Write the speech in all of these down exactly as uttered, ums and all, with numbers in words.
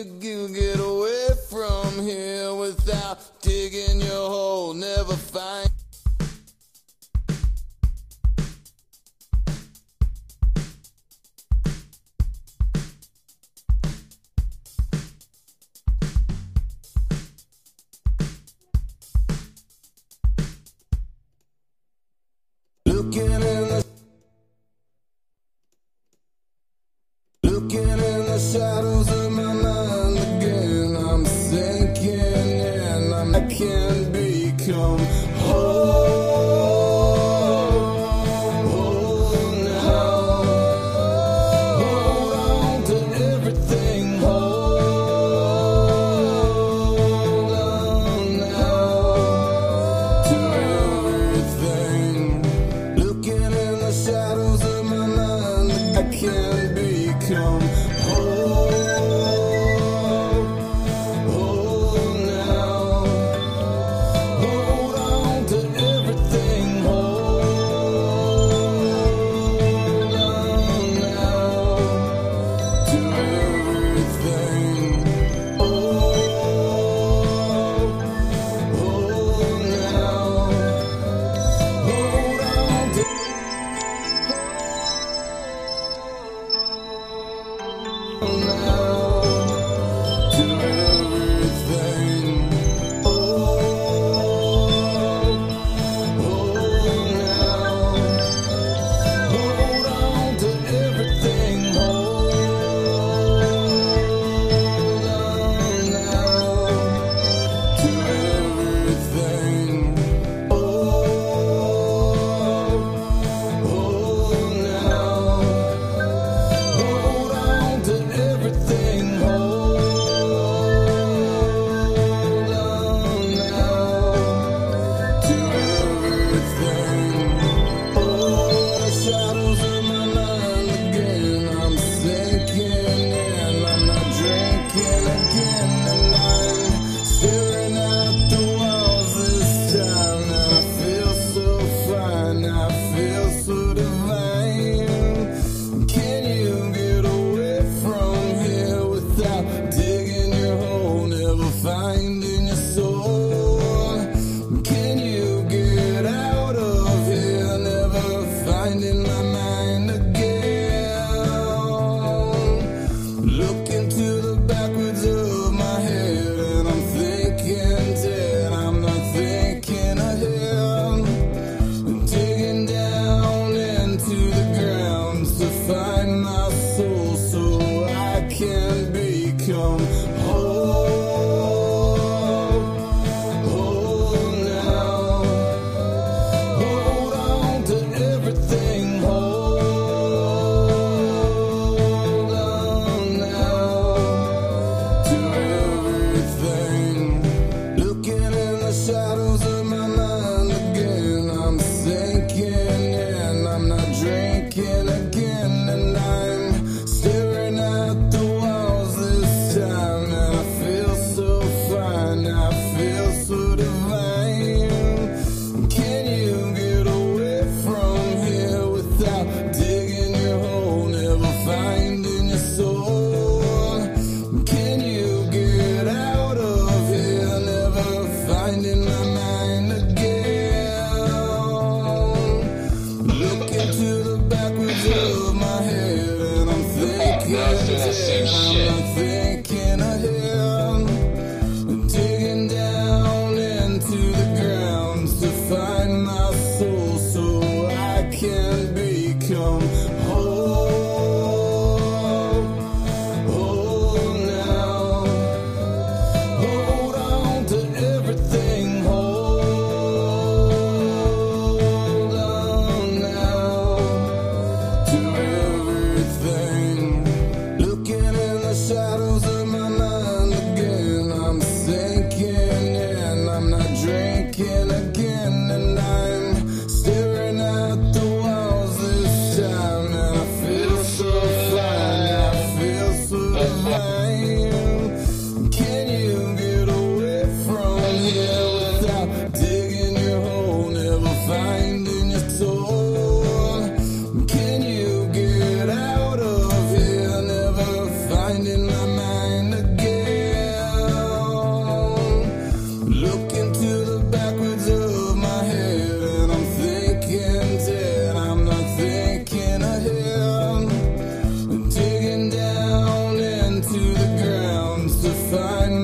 you get away from here without digging your hole? Never find. Looking in the Looking in the shadows of my mind again, I'm sinking in, I'm, I can't become whole, whole now. Hold on to everything, hold on now to everything. Looking in the shadows of my mind, I can't become whole, whole now. Hold on to everything, hold on now to everything. Oh, hold now. Hold on to finding your soul. Can you get out of here? Never finding my mind again. Look into the backwards of my head, and I'm thinking dead. I'm not thinking ahead. Digging down into the ground to find my soul, so I can become whole. To everything.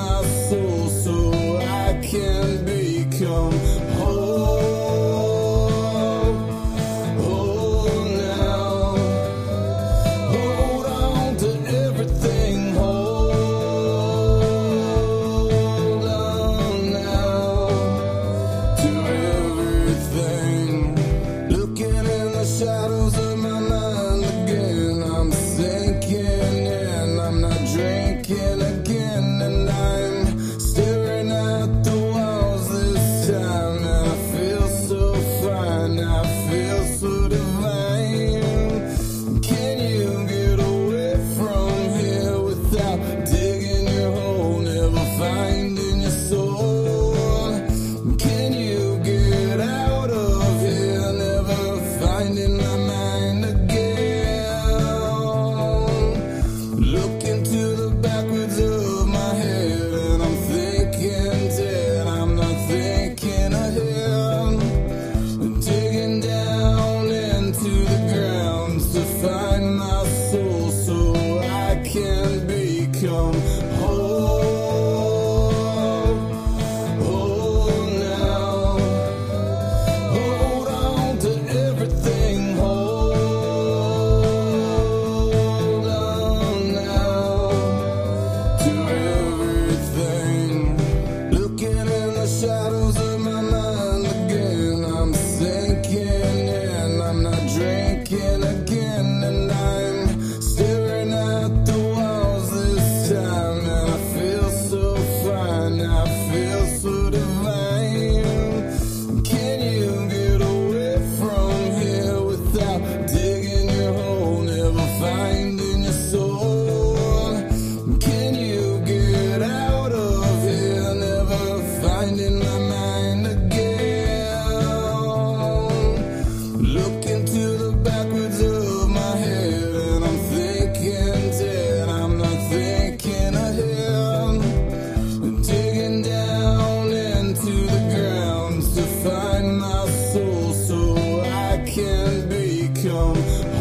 my soul so I can become whole. Whole now. Hold on to everything. Hold on now to everything. Looking in the shadows of my mind again, I'm sinking in, I'm not drinking again, and I'm staring at the walls this time, and I feel so fine, I feel so divine. Can you get away from here without digging your hole, never finding your soul? Can you get out of here, never finding my mind again? Look into the backwards of my head, and I'm thinking dead, I'm not thinking ahead. Digging down into the ground to find my soul so I can become whole. Whole now. Hold on to everything. Hold on now to everything. Looking in the shadows of my mind again, I'm sinking in, I'm not drinking again, and I'm staring at the walls this time, and I feel so fine, I feel so divine. Can you get away from here without digging your hole, never finding your soul? Can you get out of here, never finding my mind again? Look into the backwards of my head, and I'm thinking dead, I'm not thinking ahead. Digging down into the ground to find my soul so I can become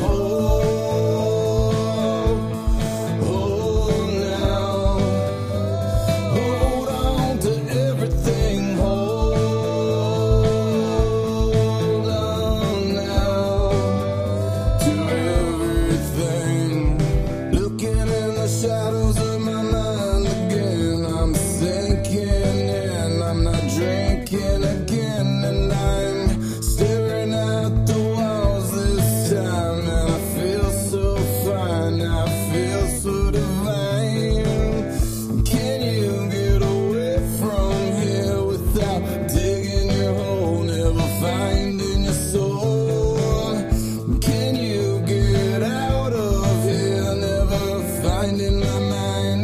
whole. Whole now. Hold on to everything. Hold on now to everything. Looking in the shadows of my mind again, I'm sinking in, I'm not drinking again, and I'm staring at the walls this time, and I feel so fine, I feel so divine. Can you get away from here without digging your hole, never finding your soul? Can you get out of here, never finding my mind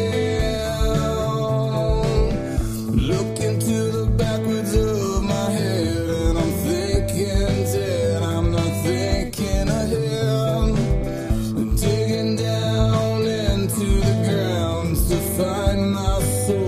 again? Look into the backwards of my head, and I'm thinking dead, I'm not thinking ahead. Digging down into the ground to find my soul